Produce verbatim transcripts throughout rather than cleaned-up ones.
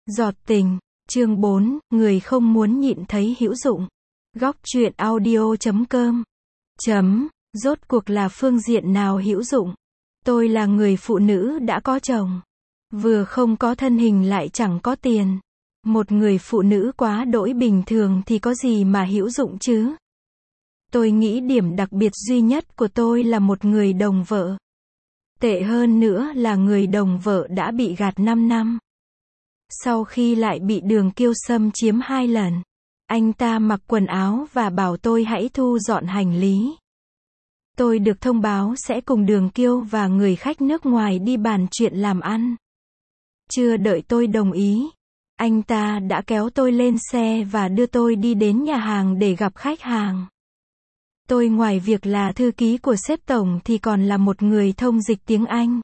Giọt tình, chương bốn, người không muốn nhịn thấy hữu dụng. Góc truyện audio chấm com. Chấm, rốt cuộc là phương diện nào hữu dụng? Tôi là người phụ nữ đã có chồng. Vừa không có thân hình lại chẳng có tiền. Một người phụ nữ quá đỗi bình thường thì có gì mà hữu dụng chứ? Tôi nghĩ điểm đặc biệt duy nhất của tôi là một người đồng vợ. Tệ hơn nữa là người đồng vợ đã bị gạt năm năm. Sau khi lại bị Đường Kiêu xâm chiếm hai lần. Anh ta mặc quần áo và bảo tôi hãy thu dọn hành lý. Tôi được thông báo sẽ cùng Đường Kiêu và người khách nước ngoài đi bàn chuyện làm ăn. Chưa đợi tôi đồng ý, anh ta đã kéo tôi lên xe và đưa tôi đi đến nhà hàng để gặp khách hàng. Tôi ngoài việc là thư ký của sếp tổng thì còn là một người thông dịch tiếng Anh.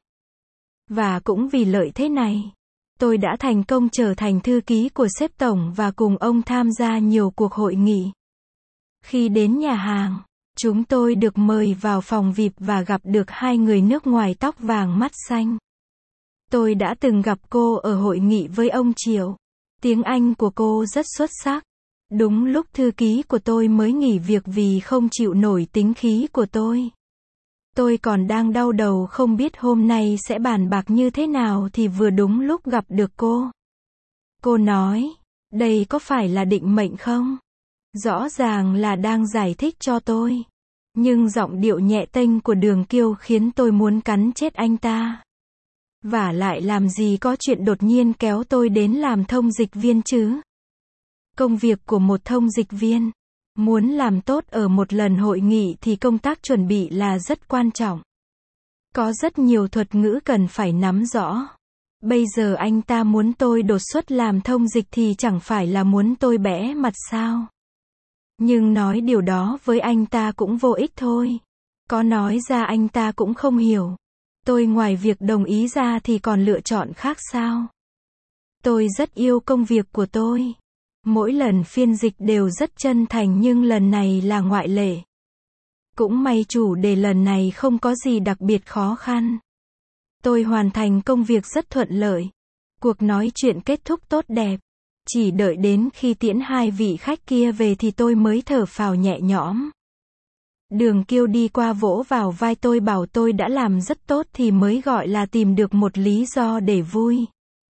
Và cũng vì lợi thế này, tôi đã thành công trở thành thư ký của sếp tổng và cùng ông tham gia nhiều cuộc hội nghị. Khi đến nhà hàng, chúng tôi được mời vào phòng vi ai pi và gặp được hai người nước ngoài tóc vàng mắt xanh. Tôi đã từng gặp cô ở hội nghị với ông Triệu. Tiếng Anh của cô rất xuất sắc. Đúng lúc thư ký của tôi mới nghỉ việc vì không chịu nổi tính khí của tôi. Tôi còn đang đau đầu không biết hôm nay sẽ bàn bạc như thế nào thì vừa đúng lúc gặp được cô. Cô nói, đây có phải là định mệnh không? Rõ ràng là đang giải thích cho tôi. Nhưng giọng điệu nhẹ tênh của Đường Kiêu khiến tôi muốn cắn chết anh ta. Vả lại làm gì có chuyện đột nhiên kéo tôi đến làm thông dịch viên chứ? Công việc của một thông dịch viên, muốn làm tốt ở một lần hội nghị thì công tác chuẩn bị là rất quan trọng. Có rất nhiều thuật ngữ cần phải nắm rõ. Bây giờ anh ta muốn tôi đột xuất làm thông dịch thì chẳng phải là muốn tôi bẽ mặt sao? Nhưng nói điều đó với anh ta cũng vô ích thôi. Có nói ra anh ta cũng không hiểu. Tôi ngoài việc đồng ý ra thì còn lựa chọn khác sao? Tôi rất yêu công việc của tôi. Mỗi lần phiên dịch đều rất chân thành nhưng lần này là ngoại lệ. Cũng may chủ đề lần này không có gì đặc biệt khó khăn. Tôi hoàn thành công việc rất thuận lợi. Cuộc nói chuyện kết thúc tốt đẹp. Chỉ đợi đến khi tiễn hai vị khách kia về thì tôi mới thở phào nhẹ nhõm. Đường Kiêu đi qua vỗ vào vai tôi bảo tôi đã làm rất tốt thì mới gọi là tìm được một lý do để vui.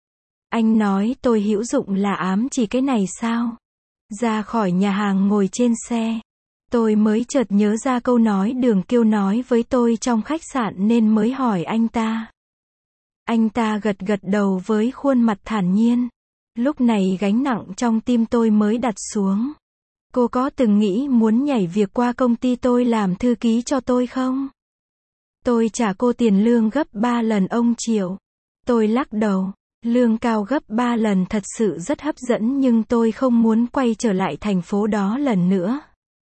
Anh nói tôi hữu dụng là ám chỉ cái này sao? Ra khỏi nhà hàng ngồi trên xe, tôi mới chợt nhớ ra câu nói Đường Kiêu nói với tôi trong khách sạn nên mới hỏi anh ta. Anh ta gật gật đầu với khuôn mặt thản nhiên. Lúc này gánh nặng trong tim tôi mới đặt xuống. Cô có từng nghĩ muốn nhảy việc qua công ty tôi làm thư ký cho tôi không? Tôi trả cô tiền lương gấp ba lần ông Triệu. Tôi lắc đầu. Lương cao gấp ba lần thật sự rất hấp dẫn nhưng tôi không muốn quay trở lại thành phố đó lần nữa.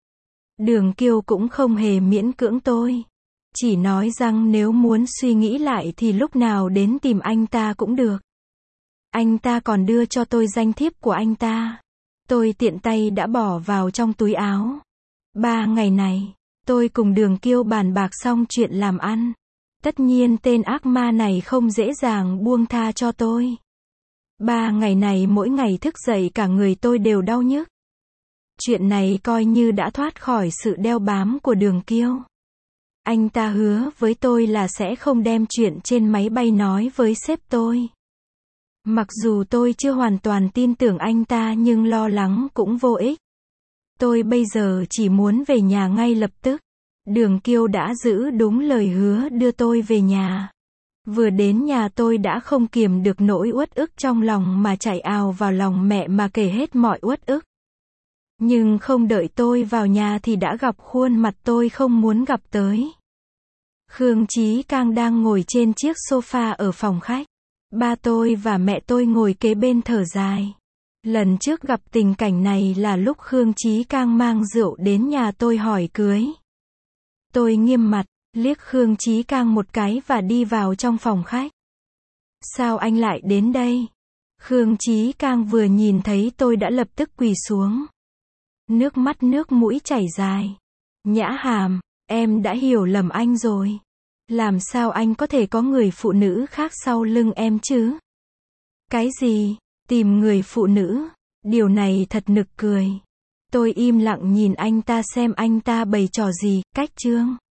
Đường Kiêu cũng không hề miễn cưỡng tôi. Chỉ nói rằng nếu muốn suy nghĩ lại thì lúc nào đến tìm anh ta cũng được. Anh ta còn đưa cho tôi danh thiếp của anh ta. Tôi tiện tay đã bỏ vào trong túi áo. Ba ngày này, tôi cùng Đường Kiêu bàn bạc xong chuyện làm ăn. Tất nhiên tên ác ma này không dễ dàng buông tha cho tôi. Ba ngày này mỗi ngày thức dậy cả người tôi đều đau nhức. Chuyện này coi như đã thoát khỏi sự đeo bám của Đường Kiêu. Anh ta hứa với tôi là sẽ không đem chuyện trên máy bay nói với sếp tôi. Mặc dù tôi chưa hoàn toàn tin tưởng anh ta nhưng lo lắng cũng vô ích. Tôi bây giờ chỉ muốn về nhà ngay lập tức. Đường Kiêu đã giữ đúng lời hứa đưa tôi về nhà. Vừa đến nhà tôi đã không kiềm được nỗi uất ức trong lòng mà chạy ào vào lòng mẹ mà kể hết mọi uất ức. Nhưng không đợi tôi vào nhà thì đã gặp khuôn mặt tôi không muốn gặp tới. Khương Chí Cang đang ngồi trên chiếc sofa ở phòng khách. Ba tôi và mẹ tôi ngồi kế bên thở dài. Lần trước gặp tình cảnh này là lúc Khương Chí Cang mang rượu đến nhà tôi hỏi cưới. Tôi nghiêm mặt, liếc Khương Chí Cang một cái và đi vào trong phòng khách. Sao anh lại đến đây? Khương Chí Cang vừa nhìn thấy tôi đã lập tức quỳ xuống. Nước mắt nước mũi chảy dài. Nhã Hàm, em đã hiểu lầm anh rồi. Làm sao anh có thể có người phụ nữ khác sau lưng em chứ? Cái gì? Tìm người phụ nữ. Điều này thật nực cười. Tôi im lặng nhìn anh ta xem anh ta bày trò gì, cách chương.